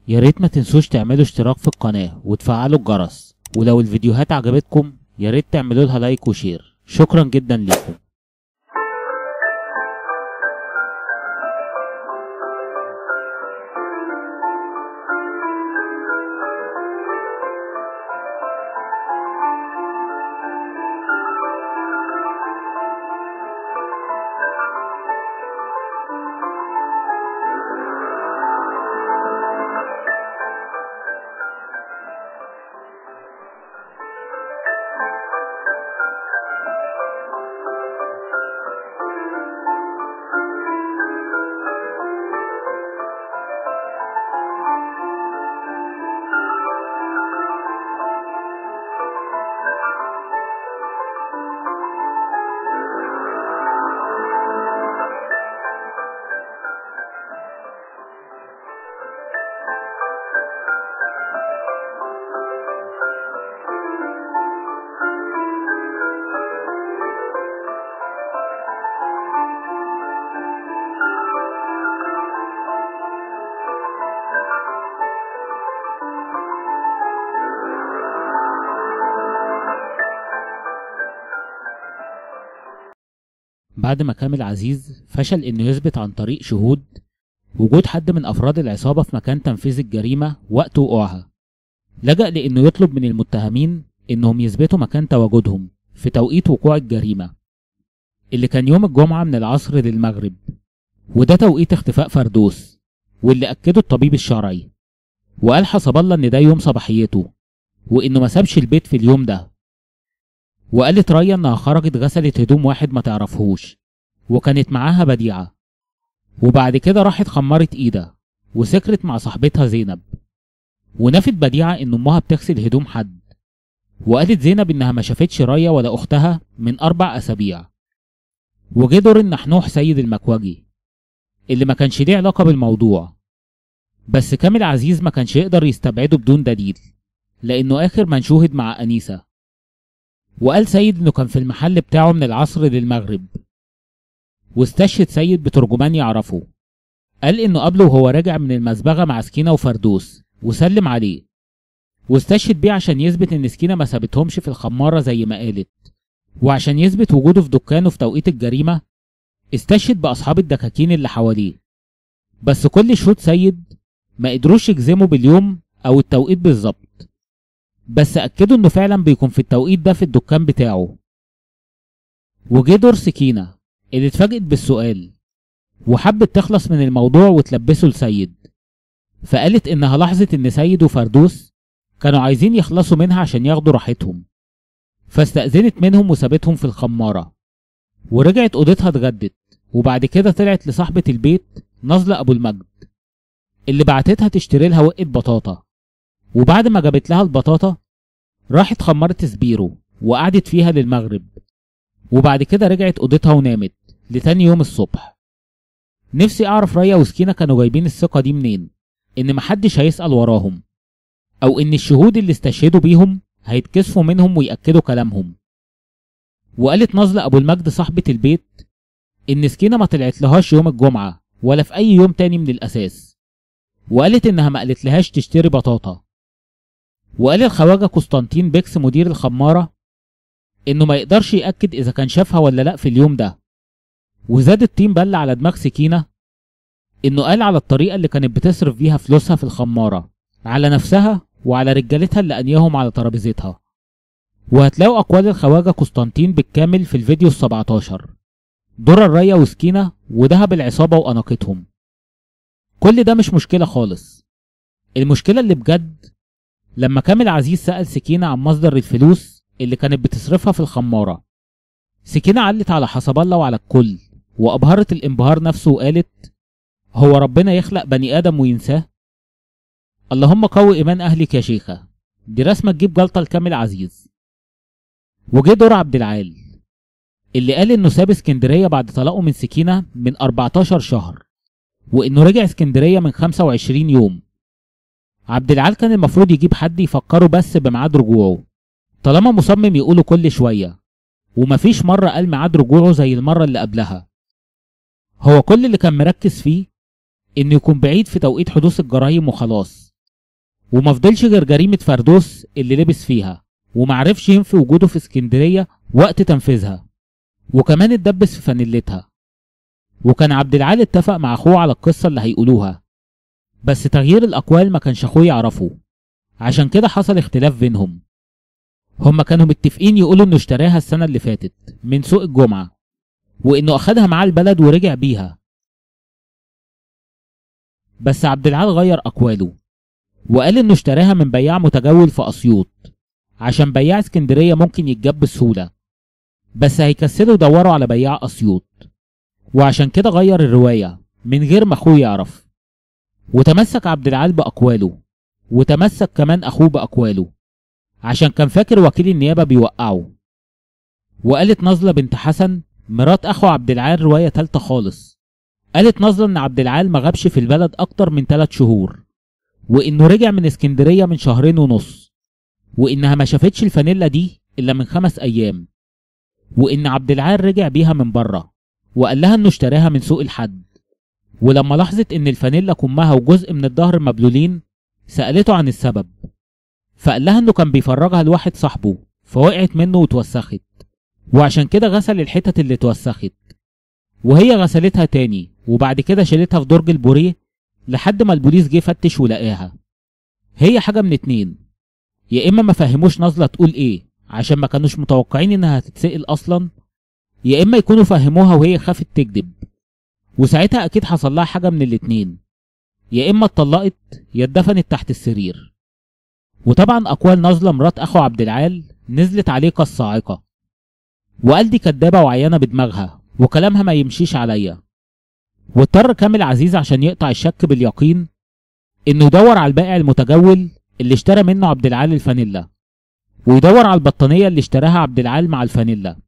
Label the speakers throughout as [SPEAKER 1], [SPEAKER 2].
[SPEAKER 1] يا ريت ما تنسوش تعملوا اشتراك في القناة وتفعلوا الجرس، ولو الفيديوهات عجبتكم يا ريت تعملوا لها لايك وشير. شكرا جدا لكم. بعد ما كامل عزيز فشل انه يثبت عن طريق شهود وجود حد من افراد العصابة في مكان تنفيذ الجريمة وقت وقوعها، لجأ لانه يطلب من المتهمين انهم يثبتوا مكان تواجدهم في توقيت وقوع الجريمة اللي كان يوم الجمعة من العصر للمغرب، وده توقيت اختفاء فردوس واللي اكده الطبيب الشرعي، وقال حسب الله ان ده يوم صباحيته وانه ما سابش البيت في اليوم ده. وقالت ريا انها خرجت غسلت هدوم واحد ما تعرفهوش وكانت معاها بديعة، وبعد كده راحت خمرت ايدها وسكرت مع صاحبتها زينب، ونفت بديعة ان امها بتغسل هدوم حد، وقالت زينب انها ما شافتش ريا ولا اختها من 4 اسابيع. وجه دور النحنوح سيد المكوجي اللي ما كانش ليه علاقة بالموضوع، بس كامل عزيز ما كانش يقدر يستبعده بدون دليل لانه اخر من شوهد مع انيسة. وقال سيد انه كان في المحل بتاعه من العصر للمغرب، واستشهد سيد بترجمان يعرفه. قال انه قابله وهو راجع من المسبغة مع سكينة وفردوس وسلم عليه، واستشهد بيه عشان يثبت ان سكينة ما سابتهمش في الخمارة زي ما قالت، وعشان يثبت وجوده في دكانه في توقيت الجريمة استشهد باصحاب الدكاكين اللي حواليه. بس كل شهود سيد ما قدروش يجزموا باليوم او التوقيت بالظبط، بس اكدوا انه فعلا بيكون في التوقيت ده في الدكان بتاعه. وجه دور سكينة اللي اتفاجئت بالسؤال وحبت تخلص من الموضوع وتلبسه لسيد، فقالت انها لاحظت ان سيد وفردوس كانوا عايزين يخلصوا منها عشان ياخدوا راحتهم، فاستأذنت منهم وسابتهم في الخمارة ورجعت اوضتها اتغدت، وبعد كده طلعت لصاحبة البيت نازلة ابو المجد اللي بعتتها تشتري لها وقت بطاطا، وبعد ما جابت لها البطاطا راحت خمرت سبيرو وقعدت فيها للمغرب، وبعد كده رجعت اوضتها ونامت لتاني يوم الصبح. نفسي اعرف ريا وسكينة كانوا جايبين الثقة دي منين ان محدش هيسأل وراهم، او ان الشهود اللي استشهدوا بيهم هيتكسفوا منهم ويأكدوا كلامهم. وقالت نازلة ابو المجد صاحبة البيت ان سكينة ما طلعت لهاش يوم الجمعة ولا في اي يوم تاني من الاساس، وقالت انها ما قالت لهاش تشتري بطاطا. وقال الخواجة قسطنطين بيكس مدير الخمارة انه ما يقدرش يأكد اذا كان شافها ولا لا في اليوم ده. وزاد الطين بلة على دماغ سكينة انه قال على الطريقة اللي كانت بتصرف بيها فلوسها في الخمارة على نفسها وعلى رجالتها اللي انياهم على ترابيزتها. وهتلاقوا اقوال الخواجة قسطنطين بالكامل في الفيديو ال17، درر ريا وسكينة وذهب العصابة واناقتهم. كل ده مش مشكلة خالص، المشكلة اللي بجد لما كامل عزيز سأل سكينة عن مصدر الفلوس اللي كانت بتصرفها في الخمارة. سكينة علت على حسب الله وعلى الكل وأبهرت الانبهار نفسه وقالت: هو ربنا يخلق بني آدم وينساه؟ اللهم قوي إيمان أهلك يا شيخة، دي رسمة تجيب جلطة لكامل عزيز. وجه دور عبد العال اللي قال إنه ساب اسكندرية بعد طلاقه من سكينة من 14 شهر، وإنه رجع اسكندرية من 25 يوم. عبد العال كان المفروض يجيب حد يفكره بس بميعاد رجوعه، طالما مصمم يقوله كل شوية ومفيش مرة قال ميعاد رجوعه زي المرة اللي قبلها. هو كل اللي كان مركز فيه انه يكون بعيد في توقيت حدوث الجرايم وخلاص، ومفضلش غير جريمة فردوس اللي لبس فيها ومعرفش ينفي وجوده في اسكندرية وقت تنفيذها، وكمان اتدبس في فانيلتها. وكان عبد العال اتفق مع اخوه على القصة اللي هيقولوها، بس تغيير الاقوال ما كانش اخوه يعرفه، عشان كده حصل اختلاف بينهم. هما كانوا متفقين يقولوا انه اشتراها السنة اللي فاتت من سوق الجمعة، وانه اخدها معاه البلد ورجع بيها. بس عبد العال غير اقواله وقال انه اشتراها من بياع متجول في اسيوط، عشان بياع اسكندرية ممكن يتجاب بسهولة، بس هيكسلوا يدوروا على بياع اسيوط، وعشان كده غير الرواية من غير ما اخوه يعرف. وتمسك عبد العال باقواله، وتمسك كمان اخوه باقواله، عشان كان فاكر وكيل النيابة بيوقعه. وقالت نازلة بنت حسن مرات اخو عبد العال رواية تالتة خالص. قالت نازلة ان عبد العال ما غابش في البلد اكتر من 3 شهور، وانه رجع من اسكندرية من 2.5 شهور، وانها ما شافتش الفانيلا دي الا من 5 ايام، وان عبد العال رجع بيها من بره وقال لها انه اشتراها من سوق الحد. ولما لاحظت ان الفانيلا كمها وجزء من الظهر مبلولين سألته عن السبب، فقال لها انه كان بيفرجها لواحد صاحبه فوقعت منه واتوسخت، وعشان كده غسل الحتت اللي اتوسخت، وهي غسلتها تاني وبعد كده شالتها في درج البوريه لحد ما البوليس جه فتش ولقاها. هي حاجة من 2، يا اما ما فهموش نازلة تقول ايه عشان ما كانوش متوقعين انها هتتسأل اصلا، يا اما يكونوا فهموها وهي خافت تكذب، وساعتها اكيد حصل لها حاجة من ال2، يا اما اتطلقت يا اتدفنت تحت السرير. وطبعا اقوال نازلة مرات اخو عبد العال نزلت عليه كالصاعقة، وقال دي كدابة وعيانة بدماغها وكلامها ما يمشيش عليا. واضطر كامل عزيز عشان يقطع الشك باليقين انه يدور على البائع المتجول اللي اشترى منه عبد العال الفانيلا، ويدور على البطانية اللي اشتراها عبد العال مع الفانيلا.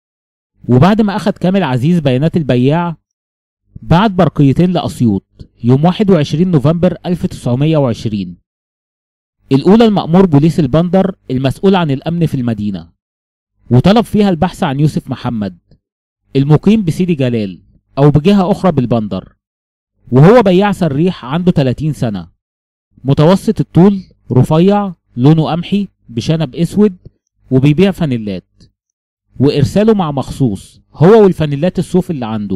[SPEAKER 1] وبعد ما اخد كامل عزيز بيانات البياع بعت برقيتين لأسيوط يوم 21 نوفمبر 1920. الأولى المأمور بوليس البندر المسؤول عن الأمن في المدينة، وطلب فيها البحث عن يوسف محمد المقيم بسيدي جلال أو بجهة أخرى بالبندر، وهو بياع سريح عنده 30 سنة، متوسط الطول، رفيع، لونه قمحي بشنب اسود، وبيبيع فانيلات، وارساله مع مخصوص هو والفانيلات الصوف اللي عنده.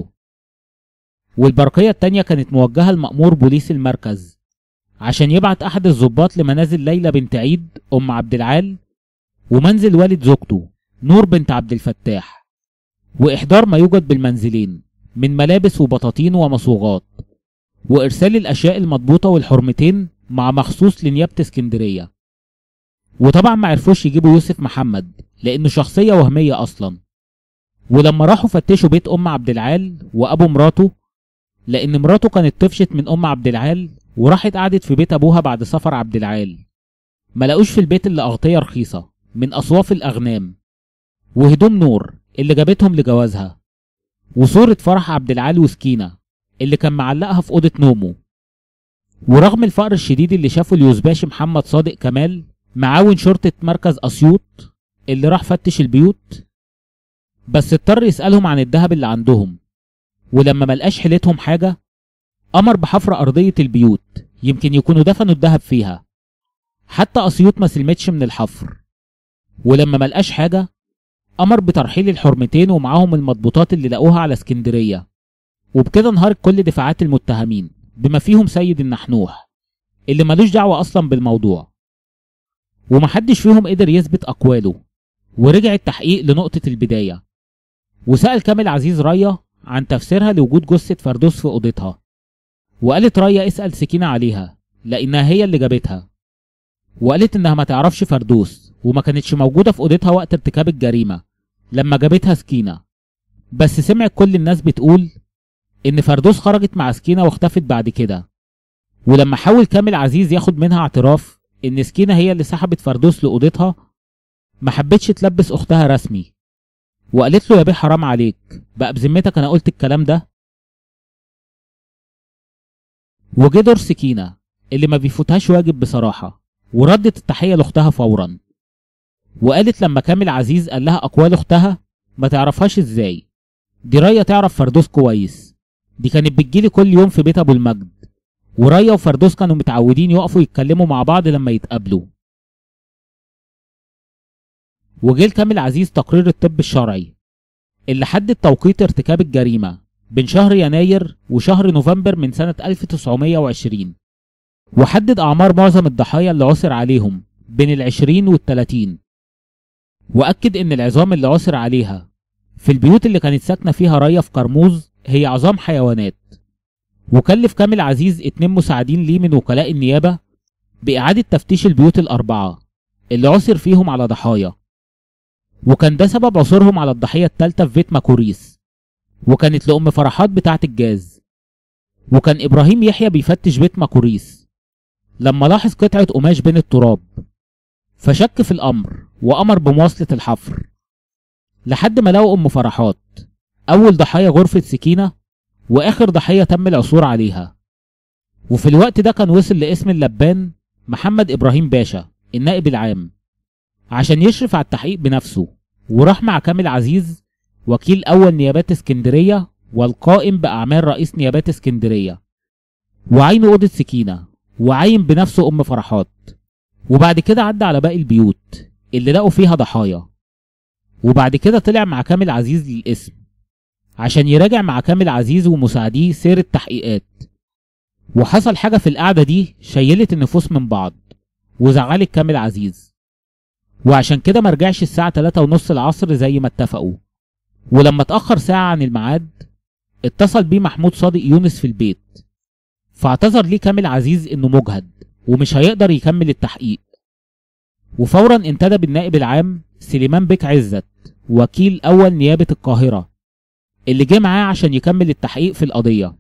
[SPEAKER 1] والبرقية التانية كانت موجهة لمأمور بوليس المركز عشان يبعت احد الضباط لمنازل ليلى بنت عيد ام عبد العال ومنزل والد زوجته نور بنت عبد الفتاح، واحضار ما يوجد بالمنزلين من ملابس وبطاطين ومصوغات، وارسال الاشياء المضبوطة والحرمتين مع مخصوص لنيابة اسكندرية. وطبعا ما عرفوش يجيبوا يوسف محمد لانه شخصية وهمية اصلا. ولما راحوا فتشوا بيت ام عبد العال وابو مراته، لان مراته كانت طفشت من ام عبد العال وراحت قعدت في بيت ابوها بعد سفر عبد العال، ما لقوش في البيت الا اغطية رخيصة من اصواف الاغنام، وهدوم نور اللي جابتهم لجوازها، وصورة فرح عبد العال وسكينة اللي كان معلقها في اوضة نومه. ورغم الفقر الشديد اللي شافه اليوزباشي محمد صادق كمال معاون شرطة مركز اسيوط اللي راح فتش البيوت، بس اضطر يسألهم عن الذهب اللي عندهم، ولما ملقاش حيلتهم حاجة امر بحفر ارضية البيوت يمكن يكونوا دفنوا الذهب فيها. حتى اسيوط ما سلمتش من الحفر. ولما ملقاش حاجة امر بترحيل الحرمتين ومعاهم المضبوطات اللي لقوها على اسكندرية، وبكده انهارت كل دفاعات المتهمين بما فيهم سيد النحنوح اللي ملوش دعوة اصلا بالموضوع، ومحدش فيهم قدر يثبت اقواله. ورجع التحقيق لنقطة البداية، وسأل كامل عزيز ريا عن تفسيرها لوجود جثة فردوس في اوضتها، وقالت ريا اسأل سكينة عليها لانها هي اللي جابتها، وقالت انها ما تعرفش فردوس وما كانتش موجودة في اوضتها وقت ارتكاب الجريمة لما جابتها سكينة، بس سمعت كل الناس بتقول ان فردوس خرجت مع سكينة واختفت بعد كده. ولما حاول كامل عزيز ياخد منها اعتراف ان سكينة هي اللي سحبت فردوس لأوضتها، ما حبتش تلبس اختها رسمي، وقالت له يا بيه حرام عليك بقى بذمتك انا قلت الكلام ده. وجه دور سكينة اللي ما بيفوتهاش واجب بصراحة، وردت التحية لاختها فورا، وقالت لما كامل عزيز قال لها اقوال اختها ما تعرفهاش ازاي، دي ريا تعرف فردوس كويس، دي كانت بتجيلي كل يوم في بيت ابو المجد وريا وفردوس كانوا متعودين يقفوا يتكلموا مع بعض لما يتقابلوا. وجه لكامل عزيز تقرير الطب الشرعي اللي حدد توقيت ارتكاب الجريمة بين شهر يناير وشهر نوفمبر من سنة 1920، وحدد أعمار معظم الضحايا اللي عثر عليهم بين ال20 وال30، وأكد إن العظام اللي عثر عليها في البيوت اللي كانت ساكنة فيها ريا في كرموز هي عظام حيوانات. وكلف كامل عزيز 2 مساعدين ليه من وكلاء النيابة بإعادة تفتيش البيوت ال4 اللي عثر فيهم على ضحايا، وكان ده سبب عثورهم على الضحية الثالثة في بيت ماكوريس، وكانت لأم فرحات بتاعة الجاز. وكان إبراهيم يحيى بيفتش بيت ماكوريس لما لاحظ قطعة قماش بين التراب، فشك في الأمر وأمر بمواصلة الحفر لحد ما لقوا أم فرحات أول ضحايا غرفة سكينة وآخر ضحية تم العثور عليها. وفي الوقت ده كان وصل لاسم اللبان محمد إبراهيم باشا النائب العام عشان يشرف على التحقيق بنفسه، وراح مع كامل عزيز وكيل أول نيابات اسكندرية والقائم بأعمال رئيس نيابات اسكندرية، وعينوا أوضة سكينة وعين بنفسه أم فرحات. وبعد كده عدى على باقي البيوت اللي لقوا فيها ضحايا، وبعد كده طلع مع كامل عزيز للقسم عشان يراجع مع كامل عزيز ومساعديه سير التحقيقات. وحصل حاجة في القعدة دي شيلت النفوس من بعض وزعلت كامل عزيز، وعشان كده مرجعش الساعة 3:30 العصر زي ما اتفقوا. ولما اتأخر ساعة عن الميعاد اتصل بيه محمود صادق يونس في البيت، فاعتذر ليه كامل عزيز انه مجهد ومش هيقدر يكمل التحقيق. وفورا انتدب النائب العام سليمان بيك عزت وكيل أول نيابة القاهرة اللي جه معاه عشان يكمل التحقيق في القضية.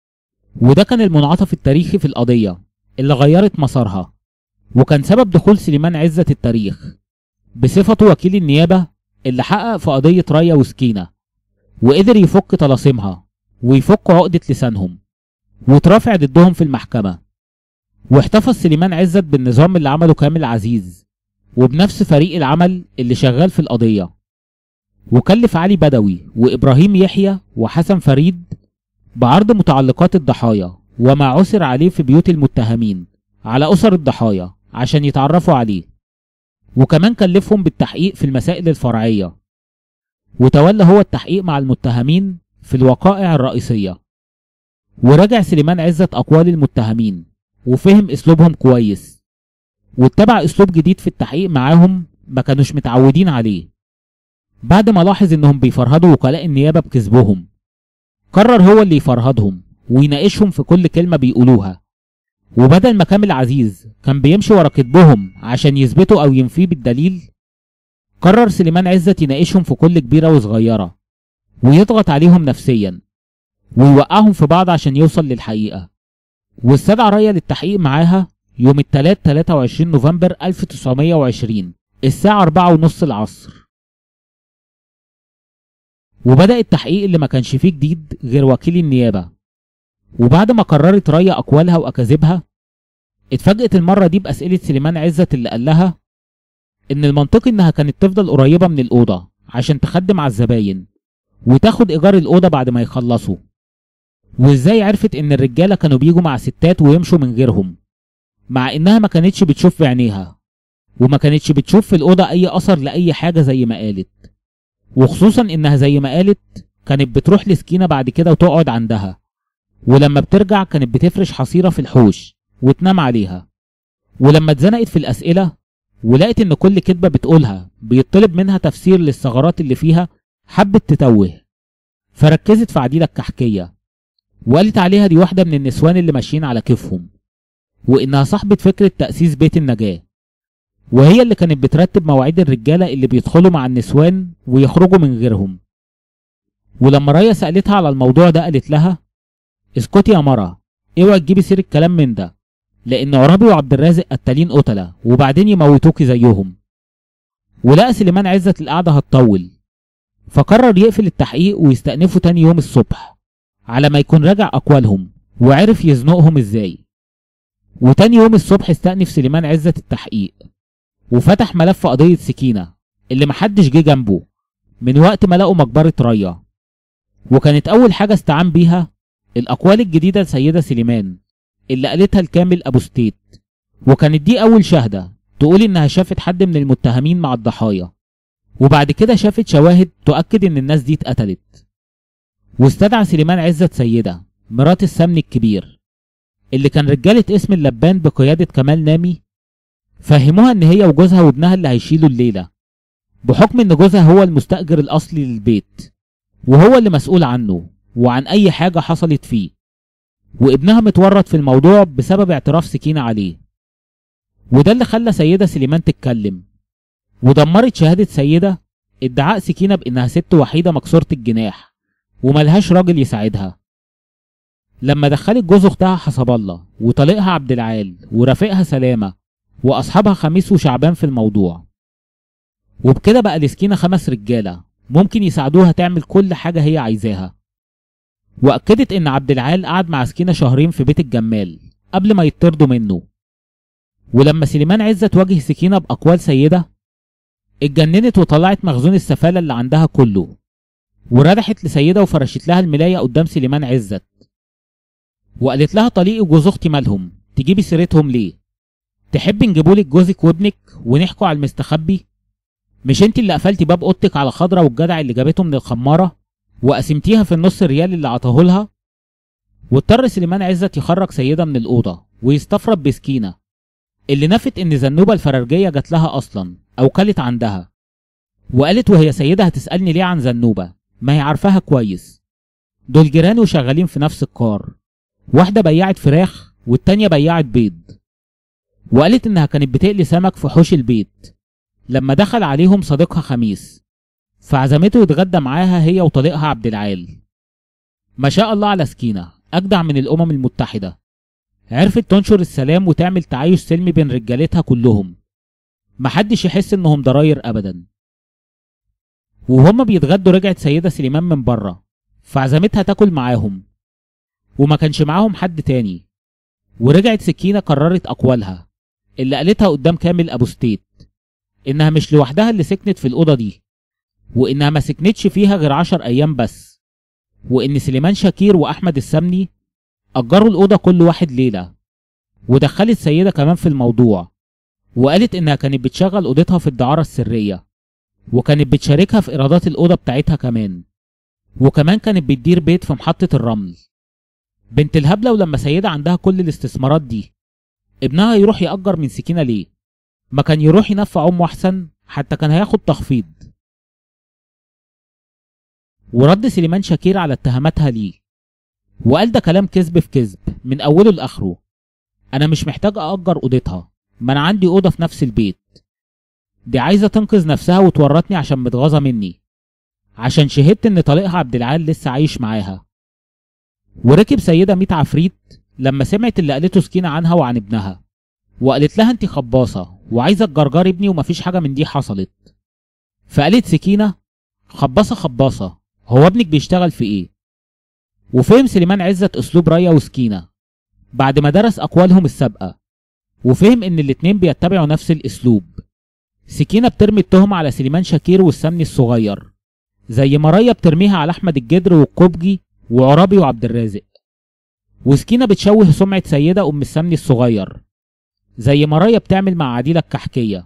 [SPEAKER 1] وده كان المنعطف التاريخي في القضية اللي غيرت مسارها، وكان سبب دخول سليمان عزت التاريخ بصفته وكيل النيابة اللي حقق في قضية ريا وسكينة وقدر يفك طلاسمها ويفك عقدة لسانهم وترافع ضدهم في المحكمة. واحتفظ سليمان عزت بالنظام اللي عمله كامل عزيز وبنفس فريق العمل اللي شغال في القضية، وكلف علي بدوي وإبراهيم يحيى وحسن فريد بعرض متعلقات الضحايا وما عثر عليه في بيوت المتهمين على أسر الضحايا عشان يتعرفوا عليه، وكمان كلفهم بالتحقيق في المسائل الفرعية، وتولى هو التحقيق مع المتهمين في الوقائع الرئيسية. وراجع سليمان عزت أقوال المتهمين وفهم أسلوبهم كويس، واتبع أسلوب جديد في التحقيق معاهم ما كانوش متعودين عليه. بعد ما لاحظ انهم بيفرهدوا وكلاء النيابة بكذبهم، قرر هو اللي يفرهدهم ويناقشهم في كل كلمة بيقولوها. وبدل ما كامل عزيز كان بيمشي ورا كذبهم عشان يثبتوا او ينفيه بالدليل، قرر سليمان عزت يناقشهم في كل كبيرة وصغيرة ويضغط عليهم نفسيا ويوقعهم في بعض عشان يوصل للحقيقة. واستدعى ريا للتحقيق معاها يوم الثلاث 23 نوفمبر 1920 الساعة 4:30 العصر. وبدأ التحقيق اللي ما كانش فيه جديد غير وكيل النيابة. وبعد ما قررت ريا أقوالها وأكاذيبها، اتفاجئت المرة دي بأسئلة سليمان عزت اللي قال لها إن المنطقي إنها كانت تفضل قريبة من الأوضة عشان تخدم على الزباين وتاخد إيجار الأوضة بعد ما يخلصوا. وإزاي عرفت إن الرجالة كانوا بيجوا مع ستات ويمشوا من غيرهم، مع إنها ما كانتش بتشوف بعينيها وما كانتش بتشوف في الأوضة أي أثر لأي حاجة زي ما قالت. وخصوصا إنها زي ما قالت كانت بتروح لسكينة بعد كده وتقعد عندها، ولما بترجع كانت بتفرش حصيرة في الحوش وتنام عليها. ولما اتزنقت في الأسئلة ولقيت إن كل كدبة بتقولها بيطلب منها تفسير للثغرات اللي فيها، حبت تتوه، فركزت في عديلة الكحكية وقالت عليها دي واحدة من النسوان اللي ماشيين على كيفهم، وإنها صاحبة فكرة تأسيس بيت النجاة، وهي اللي كانت بترتب مواعيد الرجالة اللي بيدخلوا مع النسوان ويخرجوا من غيرهم. ولما ريا سألتها على الموضوع ده قالت لها اسكتي يا مرة، اوعي تجيبي سيرة كلام من ده، لأن عرابي وعبد الرازق قتالين قتلة وبعدين يموتوكي زيهم. ولقى سليمان عزت القعدة هتطول، فقرر يقفل التحقيق ويستأنفوا تاني يوم الصبح على ما يكون راجع أقوالهم وعرف يزنقهم ازاي. وتاني يوم الصبح استأنف سليمان عزت التحقيق وفتح ملف قضية سكينة اللي محدش جه جنبه من وقت ما لقوا مقبرة ريا. وكانت أول حاجة استعان بيها الأقوال الجديدة لسيدة سليمان اللي قالتها لكامل أبو ستيت، وكانت دي أول شاهدة تقول إنها شافت حد من المتهمين مع الضحايا، وبعد كده شافت شواهد تؤكد إن الناس دي اتقتلت. واستدعى سليمان عزت سيدة مرات السمن الكبير اللي كان رجالة اسم اللبان بقيادة كمال نامي، فهموها إن هي وجوزها وابنها اللي هيشيلوا الليلة، بحكم إن جوزها هو المستأجر الأصلي للبيت وهو اللي مسؤول عنه وعن أي حاجة حصلت فيه، وابنها متورط في الموضوع بسبب اعتراف سكينة عليه. وده اللي خلى سيدة سليمان تتكلم، ودمرت شهادة سيدة ادعاء سكينة بإنها ست وحيدة مكسورة الجناح وملهاش راجل يساعدها. لما دخلت جوز أختها حسب الله وطليقها عبد العال ورفيقها سلامة وأصحابها خميس وشعبان في الموضوع، وبكده بقى لسكينة 5 رجالة ممكن يساعدوها تعمل كل حاجة هي عايزاها. وأكدت إن عبد العال قعد مع سكينة شهرين في بيت الجمال قبل ما يطردوا منه. ولما سليمان عزت واجه سكينة بأقوال سيدة، اتجننت وطلعت مخزون السفالة اللي عندها كله، وردحت لسيدة وفرشت لها الملاية قدام سليمان عزت، وقالت لها طليقي وجوز اختي مالهم، تجيبي سيرتهم ليه؟ تحبي نجيبولك جوزك وابنك ونحكوا على المستخبي؟ مش انت اللي قفلتي باب اوضتك على خضرة والجدع اللي جابته من الخمارة وقسمتيها في النص ريال اللي عطاهولها؟ واضطر سليمان عزت يخرج سيدة من الأوضة ويستفرد بسكينة اللي نفت ان زنوبة الفرارجية جات لها اصلا او كلت عندها، وقالت وهي سيدة هتسألني ليه عن زنوبة؟ ما هي عارفاها كويس، دول جيران وشغالين في نفس الكار، واحدة بياعت فراخ والتانية بياعت بيض. وقالت انها كانت بتقلي سمك في حوش البيت لما دخل عليهم صديقها خميس، فعزمته يتغدى معاها هي وطليقها عبد العال. ما شاء الله على سكينة، أجدع من الأمم المتحدة، عرفت تنشر السلام وتعمل تعايش سلمي بين رجالتها كلهم، محدش يحس انهم ضراير ابدا. وهم بيتغدوا رجعت سيدة سليمان من بره، فعزمتها تاكل معاهم وما كانش معاهم حد تاني. ورجعت سكينة قررت أقوالها اللي قالتها قدام كامل أبو ستيت، إنها مش لوحدها اللي سكنت في الأوضة دي، وإنها ما سكنتش فيها غير 10 أيام بس، وإن سليمان شاكير وأحمد السمني أجروا الأوضة كل واحد ليلة. ودخلت سيدة كمان في الموضوع، وقالت إنها كانت بتشغل أوضتها في الدعارة السرية، وكانت بتشاركها في إيرادات الأوضة بتاعتها كمان، وكمان كانت بتدير بيت في محطة الرمل. بنت الهبلة، ولما سيدة عندها كل الاستثمارات دي ابنها يروح يأجر من سكينة ليه؟ ما كان يروح ينفع أمه أحسن، حتى كان هياخد تخفيض. ورد سليمان شاكير على اتهاماتها ليه وقال ده كلام كذب في كذب من أوله لآخره، أنا مش محتاج أأجر أوضتها، ما أنا عندي أوضة في نفس البيت، دي عايزة تنقذ نفسها وتورطني عشان متغاظة مني، عشان شهدت إن طليقها عبد العال لسه عايش معاها. وركب سيدة 100 عفريت لما سمعت اللي قالته سكينة عنها وعن ابنها، وقالت لها انت خباصة وعايزة تجرجري ابني ومفيش حاجة من دي حصلت. فقالت سكينة خباصة خباصة، هو ابنك بيشتغل في ايه؟ وفهم سليمان عزت اسلوب ريا وسكينة بعد ما درس اقوالهم السابقة، وفهم ان الاتنين بيتبعوا نفس الاسلوب. سكينة بترمي التهمة على سليمان شاكير والسمني الصغير، زي ما ريا بترميها على احمد الجدر والقبجي وعرابي وعبد الرازق. وسكينة بتشوه سمعة سيدة ام السمني الصغير، زي ما ريا بتعمل مع عديلة الكحكية.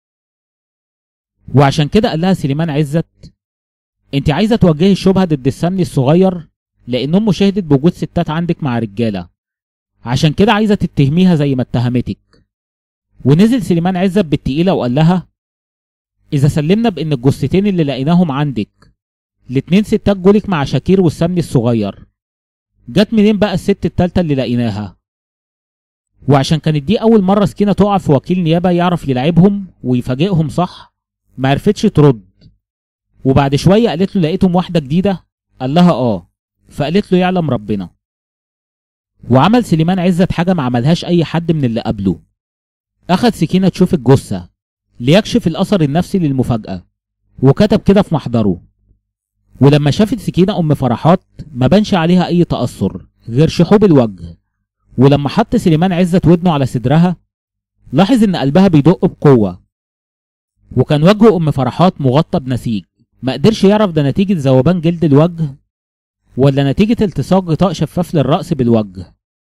[SPEAKER 1] وعشان كده قال لها سليمان عزت انت عايزة توجهي الشبهة ضد السمني الصغير لان امه شهدت بوجود ستات عندك مع رجالة، عشان كده عايزة تتهميها زي ما اتهمتك. ونزل سليمان عزت بالتقيلة وقال لها اذا سلمنا بان الجثتين اللي لقيناهم عندك الاتنين ستات جولك مع شاكير والسمني الصغير، جت منين بقى الست التالتة اللي لقيناها؟ وعشان كانت دي اول مرة سكينة تقع في وكيل نيابة يعرف يلعبهم ويفاجئهم صح، ما عرفتش ترد. وبعد شوية قالت له لقيتهم واحدة جديدة؟ قال لها فقالت له يعلم ربنا. وعمل سليمان عزت حاجة ما عملهاش اي حد من اللي قبله، اخد سكينة تشوف الجثة ليكشف الاثر النفسي للمفاجأة، وكتب كده في محضره. ولما شافت سكينة ام فرحات ما بانش عليها اي تأثر غير شحوب الوجه، ولما حط سليمان عزت ودنه على صدرها لاحظ ان قلبها بيدق بقوة، وكان وجه ام فرحات مغطى بنسيج، ما قدرش يعرف ده نتيجة ذوبان جلد الوجه ولا نتيجة التصاق غطاء شفاف للرأس بالوجه.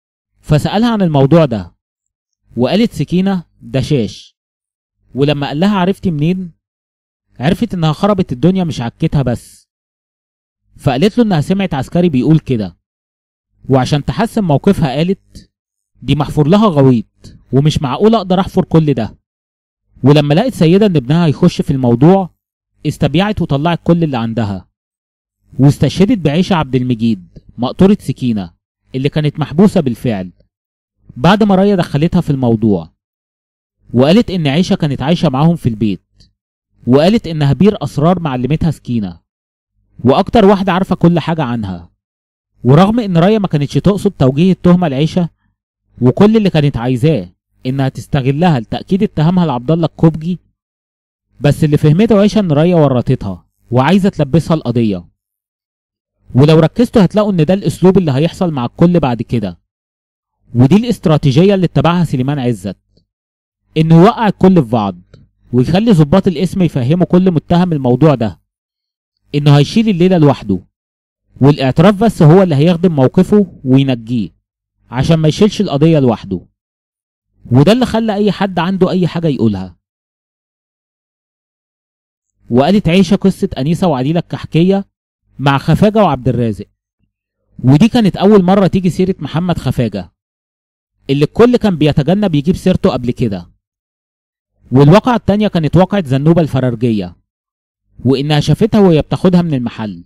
[SPEAKER 1] فسألها عن الموضوع ده، وقالت سكينة ده شاش. ولما قال لها عرفتي منين، عرفت انها خربت الدنيا مش عكتها بس. فقالت له انها سمعت عسكري بيقول كده، وعشان تحسن موقفها قالت دي محفور لها غويط ومش معقول اقدر احفر كل ده. ولما لقت سيدة ان ابنها هيخش في الموضوع استبيعت وطلعت كل اللي عندها، واستشهدت بعيشة عبد المجيد مقطورة سكينة اللي كانت محبوسة بالفعل بعد ما ريا دخلتها في الموضوع. وقالت ان عيشة كانت عايشة معاهم في البيت، وقالت انها بير اسرار معلمتها سكينة واكتر واحدة عارفة كل حاجة عنها. ورغم ان ريا ما كانتش تقصد توجيه التهمة لعيشة، وكل اللي كانت عايزاه انها تستغلها لتأكيد اتهامها لعبد الله الكوبجي، بس اللي فهمته عيشة ان ريا ورطتها وعايزة تلبسها القضية. ولو ركزتوا هتلاقوا ان ده الاسلوب اللي هيحصل مع الكل بعد كده، ودي الاستراتيجية اللي اتبعها سليمان عزت، انه يوقع الكل في بعض ويخلي ضباط الاسم يفهموا كل متهم الموضوع ده انه هيشيل الليلة لوحده، والاعتراف بس هو اللي هيخدم موقفه وينجيه عشان ما يشيلش القضية لوحده. وده اللي خلى اي حد عنده اي حاجة يقولها. وقالت عيشة قصة أنيسة وعديلة الكحكية مع خفاجة وعبد الرازق، ودي كانت أول مرة تيجي سيرة محمد خفاجة اللي الكل كان بيتجنب يجيب سيرته قبل كده. والواقعة التانية كانت واقعة زنوبة الفرارجية، وإنها شافتها وهي بتاخدها من المحل،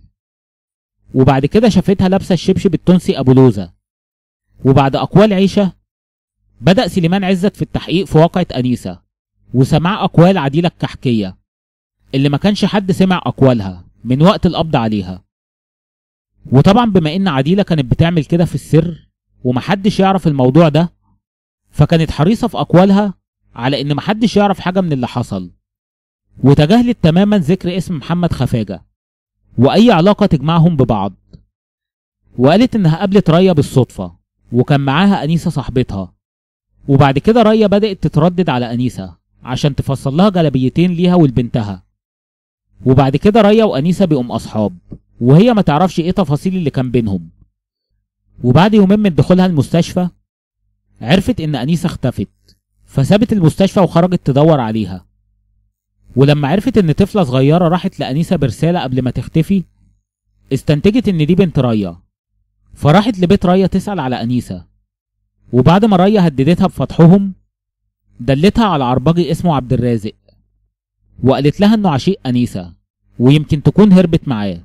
[SPEAKER 1] وبعد كده شافتها لابسة الشبشب التونسي أبو لوزة. وبعد أقوال عيشة بدأ سليمان عزت في التحقيق في واقعة أنيسة وسماع أقوال عديلة الكحكية اللي ما كانش حد سمع أقوالها من وقت القبض عليها. وطبعا بما إن عديلة كانت بتعمل كده في السر ومحدش يعرف الموضوع ده، فكانت حريصة في أقوالها على إن محدش يعرف حاجة من اللي حصل، وتجاهلت تماما ذكر اسم محمد خفاجة وأي علاقة تجمعهم ببعض. وقالت إنها قابلت ريا بالصدفة وكان معاها أنيسة صاحبتها، وبعد كده ريا بدأت تتردد على أنيسة عشان تفصل لها جلبيتين ليها ولبنتها. وبعد كده ريا وأنيسة بقوا أصحاب وهي ما تعرفش إيه تفاصيل اللي كان بينهم. وبعد يومين من دخولها المستشفى عرفت إن أنيسة اختفت، فسابت المستشفى وخرجت تدور عليها. ولما عرفت إن طفلة صغيرة راحت لأنيسة برسالة قبل ما تختفي، استنتجت إن دي بنت ريا، فراحت لبيت ريا تسأل على أنيسة. وبعد ما ريا هددتها بفتحهم دلتها على عربجي اسمه عبد الرازق، وقالت لها إنه عشيق أنيسة ويمكن تكون هربت معاه.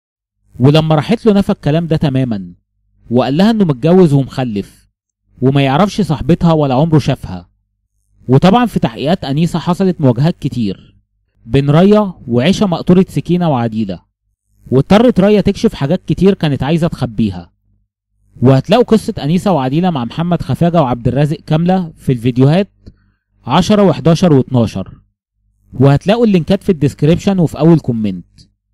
[SPEAKER 1] ولما راحت له نفى الكلام ده تماما، وقال لها إنه متجوز ومخلف وما يعرفش صاحبتها ولا عمره شافها. وطبعا في تحقيقات أنيسة حصلت مواجهات كتير بين ريا وعيشة مقطورة سكينة وعديلة، واضطرت ريا تكشف حاجات كتير كانت عايزة تخبيها. وهتلاقوا قصة أنيسة وعديلة مع محمد خفاجة وعبد الرازق كاملة في الفيديوهات 10 و11 و12، وهتلاقوا اللينكات في الديسكريبشن وفي أول كومنت.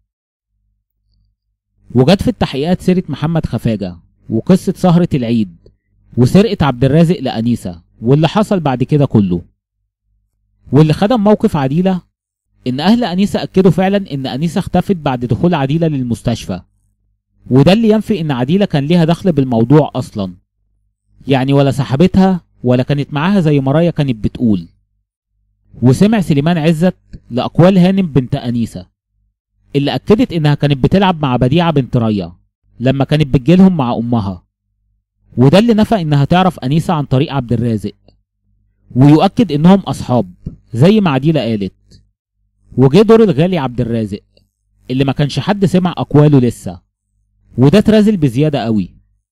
[SPEAKER 1] وجت في التحقيقات سيرة محمد خفاجة وقصة سهرة العيد وسرقة عبد الرازق لأنيسة واللي حصل بعد كده كله. واللي خدم موقف عديلة إن أهل أنيسة أكدوا فعلا إن أنيسة اختفت بعد دخول عديلة للمستشفى، وده اللي ينفي إن عديلة كان ليها دخل بالموضوع أصلا، يعني ولا سحبتها ولا كانت معاها زي ما ريا كانت بتقول. وسمع سليمان عزت لأقوال هانم بنت أنيسة اللي أكدت إنها كانت بتلعب مع بديعة بنت ريا لما كانت بتجيلهم مع أمها، وده اللي نفى إنها تعرف أنيسة عن طريق عبد الرازق، ويؤكد إنهم أصحاب زي ما عديلة قالت. وجه دور الغالي عبد الرازق اللي ما كانش حد سمع أقواله لسه، وده اترازل بزيادة قوي.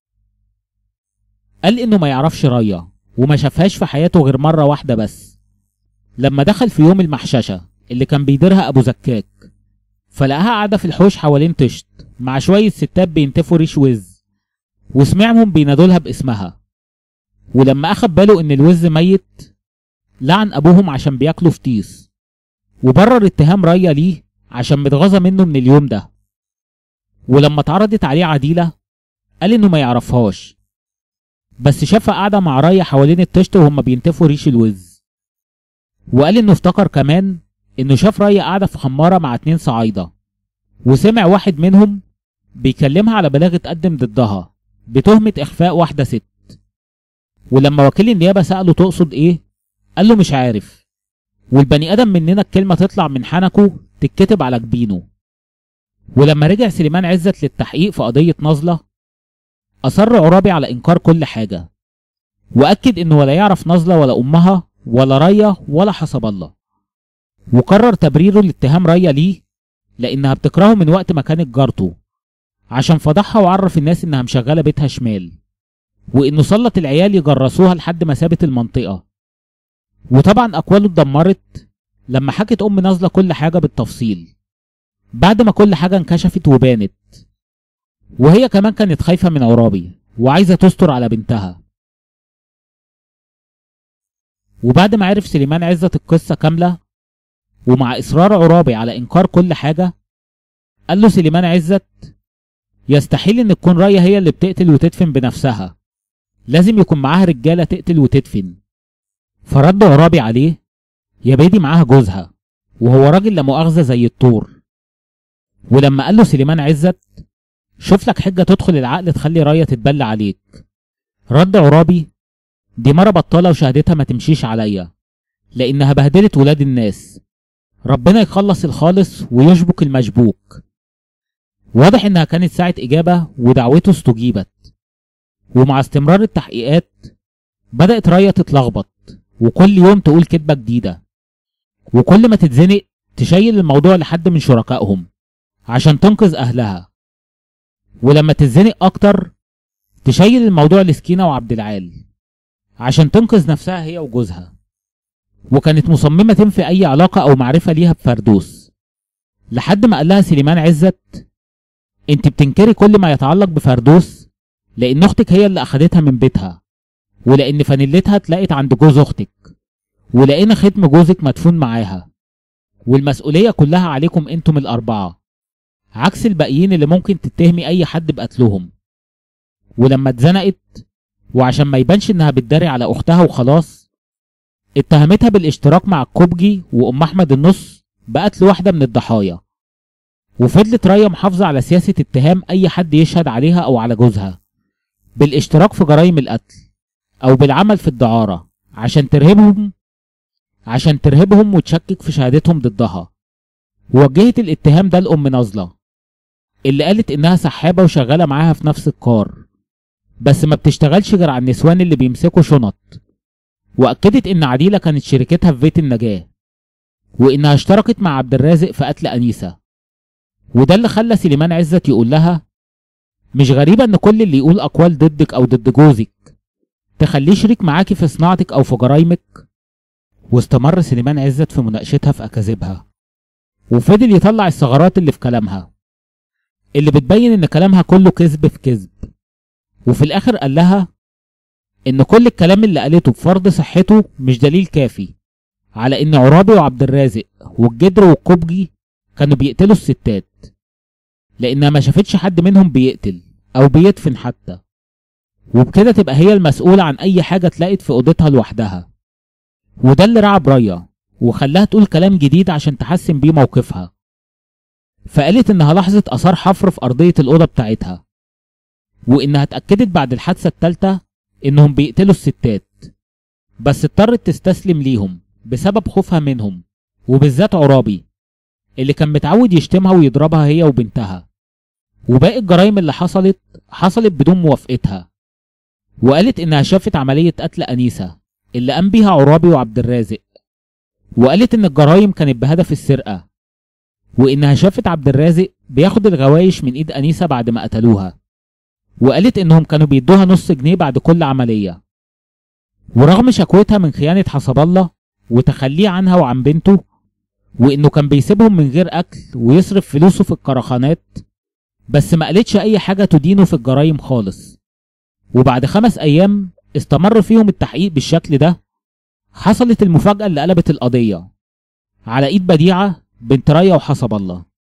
[SPEAKER 1] قال إنه ما يعرفش ريا وما شافهاش في حياته غير مرة واحدة بس، لما دخل في يوم المحششة اللي كان بيديرها أبو زكاك، فلقاها قاعدة في الحوش حوالين طشت مع شوية ستات بينتفوا ريش وز، وسمعهم بينادولها باسمها. ولما أخد باله إن الوز ميت لعن أبوهم عشان بياكلوا فطيس، وبرر اتهام ريا ليه عشان متغاظة منه من اليوم ده. ولما اتعرضت عليه عديلة قال إنه ما يعرفهاش، بس شافها قاعدة مع ريا حوالين الطشت وهم بينتفوا ريش الوز. وقال إنه افتكر كمان إنه شاف ريا قاعدة في خمارة مع 2 صعايدة، وسمع واحد منهم بيكلمها على بلاغ اتقدم ضدها بتهمة إخفاء واحدة ست. ولما وكيل النيابة سأله تقصد ايه قال له مش عارف، والبني ادم مننا الكلمة تطلع من حنكه تتكتب على جبينه. ولما رجع سليمان عزت للتحقيق في قضية نظلة أصر عرابي على إنكار كل حاجة، وأكد إنه ولا يعرف نظلة ولا أمها ولا ريا ولا حسب الله، وقرر تبريره لاتهام ريا ليه لأنها بتكرهه من وقت ما كانت جارته، عشان فضحها وعرف الناس إنها مشغلة بيتها شمال، وإنه سلط العيال يجرسوها لحد ما سابت المنطقة. وطبعا أقواله اتدمرت لما حكت أم نظلة كل حاجة بالتفصيل بعد ما كل حاجة انكشفت وبانت، وهي كمان كانت خايفة من عرابي وعايزة تستر على بنتها. وبعد ما عرف سليمان عزت القصة كاملة ومع إصرار عرابي على إنكار كل حاجة، قال له سليمان عزت يستحيل إن تكون ريا هي اللي بتقتل وتدفن بنفسها، لازم يكون معاها رجالة تقتل وتدفن. فرد عرابي عليه يا بيدي معاها جوزها وهو راجل لا مؤاخذة زي الطور. ولما قال له سليمان عزت شوف لك حجة تدخل العقل تخلي ريا تتبلى عليك، رد عرابي دي مرة بطالة وشهادتها ما تمشيش عليا لأنها بهدلت ولاد الناس، ربنا يخلص الخالص ويشبك المشبوك. واضح إنها كانت ساعة إجابة ودعوته استجيبت. ومع استمرار التحقيقات بدأت ريا تتلخبط وكل يوم تقول كدبة جديدة، وكل ما تتزنق تشيل الموضوع لحد من شركائهم عشان تنقذ أهلها، ولما تتزنق أكتر تشيل الموضوع لسكينة وعبد العال عشان تنقذ نفسها هي وجوزها. وكانت مصممة تنفي أي علاقة أو معرفة ليها بفردوس، لحد ما قال لها سليمان عزت انت بتنكري كل ما يتعلق بفردوس لأن أختك هي اللي أخدتها من بيتها، ولأن فانيلتها اتلاقت عند جوز أختك، ولقينا ختم جوزك مدفون معاها، والمسؤولية كلها عليكم انتم الأربعة عكس الباقيين اللي ممكن تتهمي أي حد بقتلهم. ولما اتزنقت وعشان ما يبانش إنها بتداري على أختها وخلاص اتهمتها بالاشتراك مع الكوبجي وأم أحمد النص بقتل واحدة من الضحايا. وفضلت ريا محافظة على سياسة اتهام أي حد يشهد عليها أو على جوزها بالاشتراك في جرائم القتل أو بالعمل في الدعارة عشان ترهبهم وتشكك في شهادتهم ضدها. ووجهت الاتهام ده لأم نظلة اللي قالت إنها سحابة وشغالة معاها في نفس الكار، بس ما بتشتغلش غير على النسوان اللي بيمسكوا شنط. وأكدت إن عديلة كانت شركتها في بيت النجاة، وإنها اشتركت مع عبد الرازق في قتل أنيسة. وده اللي خلى سليمان عزت يقول لها مش غريبة إن كل اللي يقول أقوال ضدك أو ضد جوزك تخليه شريك معاكي في صناعتك أو في جرايمك. واستمر سليمان عزت في مناقشتها في أكاذيبها، وفضل يطلع الثغرات اللي في كلامها اللي بتبين إن كلامها كله كذب في كذب. وفي الآخر قال لها إن كل الكلام اللي قالته بفرض صحته مش دليل كافي على إن عرابي وعبد الرازق والجدر والكوبجي كانوا بيقتلوا الستات، لأنها ما شافتش حد منهم بيقتل أو بيدفن حتى، وبكده تبقى هي المسؤولة عن أي حاجة اتلاقت في أوضتها لوحدها. وده اللي رعب ريا وخلاها تقول كلام جديد عشان تحسن بيه موقفها. فقالت إنها لاحظت آثار حفر في أرضية الأوضة بتاعتها، وإنها اتأكدت بعد الحادثة التالتة إنهم بيقتلوا الستات، بس اضطرت تستسلم ليهم بسبب خوفها منهم، وبالذات عرابي اللي كان متعود يشتمها ويضربها هي وبنتها. وباقي الجرايم اللي حصلت بدون موافقتها. وقالت إنها شافت عملية قتل أنيسة اللي قام بيها عرابي وعبد الرازق، وقالت إن الجرايم كانت بهدف السرقة، وإنها شافت عبد الرازق بياخد الغوايش من إيد أنيسة بعد ما قتلوها، وقالت إنهم كانوا بيدوها نص جنيه بعد كل عملية. ورغم شكوتها من خيانة حسب الله وتخليه عنها وعن بنته، وإنه كان بيسيبهم من غير أكل ويصرف فلوسه في الكرخانات، بس ما قالتش أي حاجة تدينه في الجرايم خالص. وبعد 5 أيام استمر فيهم التحقيق بالشكل ده، حصلت المفاجأة اللي قلبت القضية على إيد بديعة بنت ريا وحسب الله.